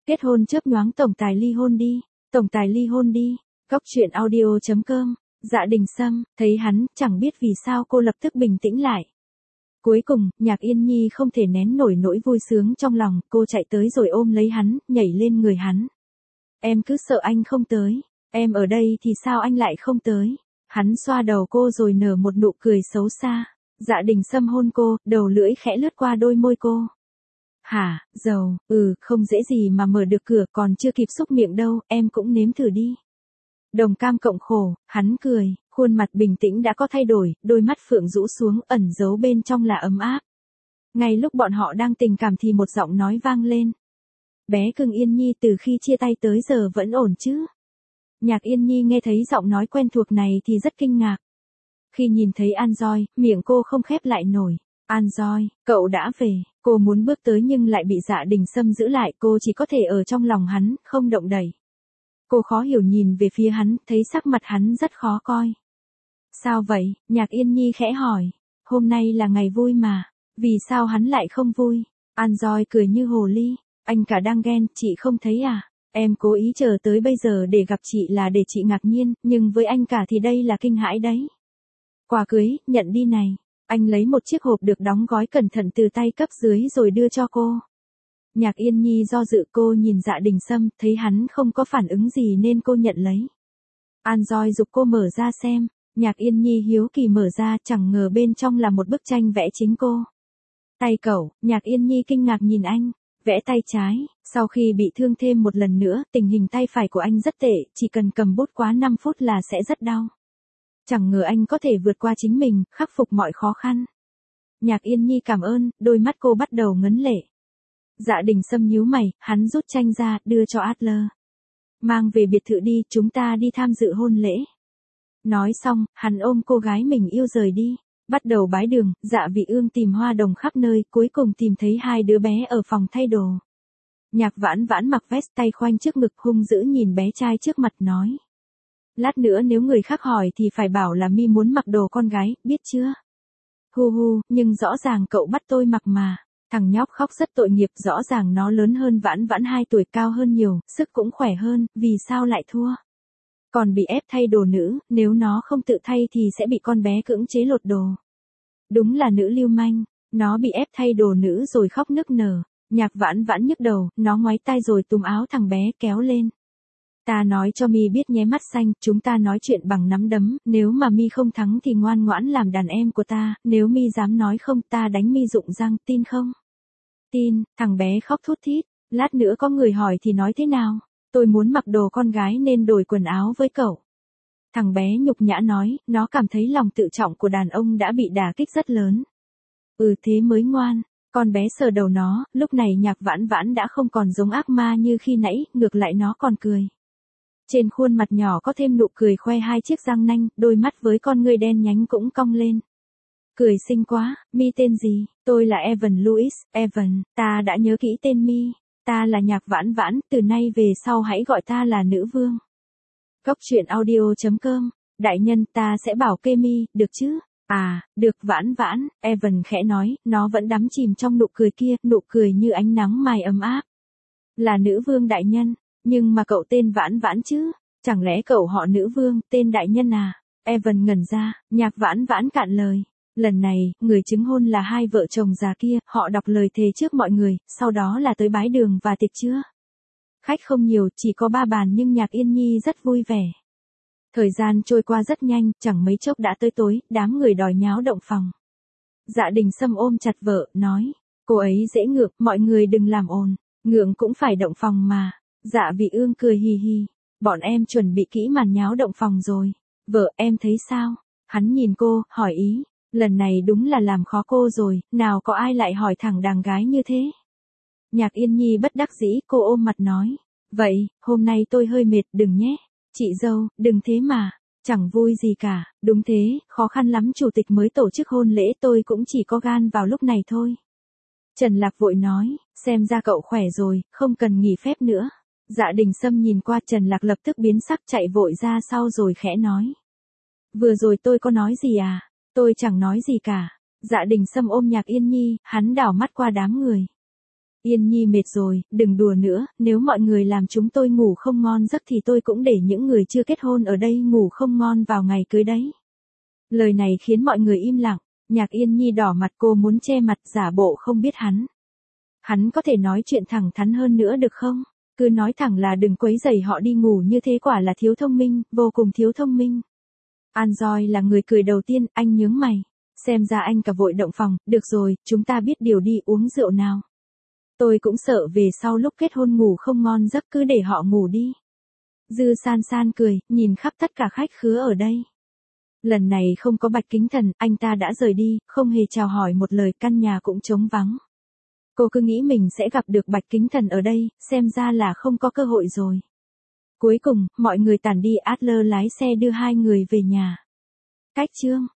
Kết hôn chớp nhoáng tổng tài ly hôn đi. Tổng tài ly hôn đi. Góc truyện audio.com. Dạ Đình Sâm, thấy hắn, chẳng biết vì sao cô lập tức bình tĩnh lại. Cuối cùng, Nhạc Yên Nhi không thể nén nổi nỗi vui sướng trong lòng, cô chạy tới rồi ôm lấy hắn, nhảy lên người hắn. Em cứ sợ anh không tới. Em ở đây thì sao anh lại không tới? Hắn xoa đầu cô rồi nở một nụ cười xấu xa. Dạ Đình Sâm hôn cô, đầu lưỡi khẽ lướt qua đôi môi cô. Hả, dầu, không dễ gì mà mở được cửa, còn chưa kịp xúc miệng đâu, em cũng nếm thử đi. Đồng cam cộng khổ, hắn cười, khuôn mặt bình tĩnh đã có thay đổi, đôi mắt phượng rũ xuống, ẩn giấu bên trong là ấm áp. Ngay lúc bọn họ đang tình cảm thì một giọng nói vang lên. Bé cưng Yên Nhi từ khi chia tay tới giờ vẫn ổn chứ? Nhạc Yên Nhi nghe thấy giọng nói quen thuộc này thì rất kinh ngạc. Khi nhìn thấy An Doi, miệng cô không khép lại nổi. An Doi, cậu đã về. Cô muốn bước tới nhưng lại bị Dạ Đình Sâm giữ lại, cô chỉ có thể ở trong lòng hắn, không động đậy. Cô khó hiểu nhìn về phía hắn, thấy sắc mặt hắn rất khó coi. Sao vậy? Nhạc Yên Nhi khẽ hỏi. Hôm nay là ngày vui mà. Vì sao hắn lại không vui? An Doi cười như hồ ly. Anh cả đang ghen, chị không thấy à? Em cố ý chờ tới bây giờ để gặp chị là để chị ngạc nhiên, nhưng với anh cả thì đây là kinh hãi đấy. Quà cưới, nhận đi này. Anh lấy một chiếc hộp được đóng gói cẩn thận từ tay cấp dưới rồi đưa cho cô. Nhạc Yên Nhi do dự, cô nhìn Dạ Đình Sâm, thấy hắn không có phản ứng gì nên cô nhận lấy. An Doi giục cô mở ra xem. Nhạc Yên Nhi hiếu kỳ mở ra, chẳng ngờ bên trong là một bức tranh vẽ chính cô. Tay cậu, Nhạc Yên Nhi kinh ngạc nhìn anh. Vẽ tay trái, sau khi bị thương thêm một lần nữa, tình hình tay phải của anh rất tệ, chỉ cần cầm bút quá 5 phút là sẽ rất đau. Chẳng ngờ anh có thể vượt qua chính mình, khắc phục mọi khó khăn. Nhạc Yên Nhi cảm ơn, đôi mắt cô bắt đầu ngấn lệ. Dạ Đình Sâm nhíu mày, hắn rút tranh ra, đưa cho Adler. Mang về biệt thự đi, chúng ta đi tham dự hôn lễ. Nói xong, hắn ôm cô gái mình yêu rời đi. Bắt đầu bái đường, Dạ Vị Ương tìm hoa đồng khắp nơi, cuối cùng tìm thấy hai đứa bé ở phòng thay đồ. Nhạc Vãn Vãn mặc vest, tay khoanh trước ngực, hung dữ nhìn bé trai trước mặt nói. Lát nữa nếu người khác hỏi thì phải bảo là mi muốn mặc đồ con gái, biết chưa? Hu hu, nhưng rõ ràng cậu bắt tôi mặc mà. Thằng nhóc khóc rất tội nghiệp, rõ ràng nó lớn hơn Vãn Vãn 2 tuổi, cao hơn nhiều, sức cũng khỏe hơn, vì sao lại thua? Còn bị ép thay đồ nữ, nếu nó không tự thay thì sẽ bị con bé cưỡng chế lột đồ. Đúng là nữ lưu manh, nó bị ép thay đồ nữ rồi khóc nức nở. Nhạc Vãn Vãn nhức đầu, nó ngoáy tai rồi túm áo thằng bé kéo lên. Ta nói cho mi biết nhé mắt xanh, chúng ta nói chuyện bằng nắm đấm, nếu mà mi không thắng thì ngoan ngoãn làm đàn em của ta, nếu mi dám nói không ta đánh mi rụng răng, tin không? Tin, thằng bé khóc thút thít, lát nữa có người hỏi thì nói thế nào? Tôi muốn mặc đồ con gái nên đổi quần áo với cậu. Thằng bé nhục nhã nói, nó cảm thấy lòng tự trọng của đàn ông đã bị đả kích rất lớn. Thế mới ngoan. Con bé sờ đầu nó, lúc này Nhạc Vãn Vãn đã không còn giống ác ma như khi nãy, ngược lại nó còn cười. Trên khuôn mặt nhỏ có thêm nụ cười khoe hai chiếc răng nanh, đôi mắt với con ngươi đen nhánh cũng cong lên. Cười xinh quá, mi tên gì? Tôi là Evan Louis, Evan, ta đã nhớ kỹ tên mi. Ta là Nhạc Vãn Vãn, từ nay về sau hãy gọi ta là nữ vương. Góc truyện audio.com, đại nhân ta sẽ bảo kê mi, được chứ? À, được Vãn Vãn, Evan khẽ nói, nó vẫn đắm chìm trong nụ cười kia, nụ cười như ánh nắng mai ấm áp. Là nữ vương đại nhân, nhưng mà cậu tên Vãn Vãn chứ? Chẳng lẽ cậu họ nữ vương, tên đại nhân à? Evan ngẩn ra, Nhạc Vãn Vãn cạn lời. Lần này, người chứng hôn là hai vợ chồng già kia, họ đọc lời thề trước mọi người, sau đó là tới bái đường và tiệc trưa. Khách không nhiều, chỉ có 3 bàn nhưng Nhạc Yên Nhi rất vui vẻ. Thời gian trôi qua rất nhanh, chẳng mấy chốc đã tới tối, đám người đòi nháo động phòng. Dạ Đình Sâm ôm chặt vợ, nói, cô ấy dễ ngược, mọi người đừng làm ồn, ngượng cũng phải động phòng mà. Dạ Vị Ương cười hì hì, bọn em chuẩn bị kỹ màn nháo động phòng rồi. Vợ, em thấy sao? Hắn nhìn cô, hỏi ý, lần này đúng là làm khó cô rồi, nào có ai lại hỏi thẳng đàng gái như thế. Nhạc Yên Nhi bất đắc dĩ, cô ôm mặt nói, vậy, hôm nay tôi hơi mệt, đừng nhé. Chị dâu, đừng thế mà, chẳng vui gì cả, đúng thế, khó khăn lắm chủ tịch mới tổ chức hôn lễ tôi cũng chỉ có gan vào lúc này thôi. Trần Lạc vội nói, xem ra cậu khỏe rồi, không cần nghỉ phép nữa. Dạ Đình Sâm nhìn qua Trần Lạc lập tức biến sắc chạy vội ra sau rồi khẽ nói. Vừa rồi tôi có nói gì à? Tôi chẳng nói gì cả. Dạ Đình Sâm ôm Nhạc Yên Nhi, hắn đảo mắt qua đám người. Yên Nhi mệt rồi, đừng đùa nữa, nếu mọi người làm chúng tôi ngủ không ngon giấc thì tôi cũng để những người chưa kết hôn ở đây ngủ không ngon vào ngày cưới đấy. Lời này khiến mọi người im lặng, Nhạc Yên Nhi đỏ mặt, cô muốn che mặt giả bộ không biết hắn. Hắn có thể nói chuyện thẳng thắn hơn nữa được không? Cứ nói thẳng là đừng quấy rầy họ đi ngủ như thế, quả là thiếu thông minh, vô cùng thiếu thông minh. Anjoy là người cười đầu tiên, anh nhướng mày. Xem ra anh cả vội động phòng, được rồi, chúng ta biết điều đi, uống rượu nào. Tôi cũng sợ về sau lúc kết hôn ngủ không ngon giấc, cứ để họ ngủ đi. Dư San San cười, nhìn khắp tất cả khách khứa ở đây. Lần này không có Bạch Kính Thần, anh ta đã rời đi, không hề chào hỏi một lời, căn nhà cũng trống vắng. Cô cứ nghĩ mình sẽ gặp được Bạch Kính Thần ở đây, xem ra là không có cơ hội rồi. Cuối cùng, mọi người tản đi, Adler lái xe đưa hai người về nhà. Cách chương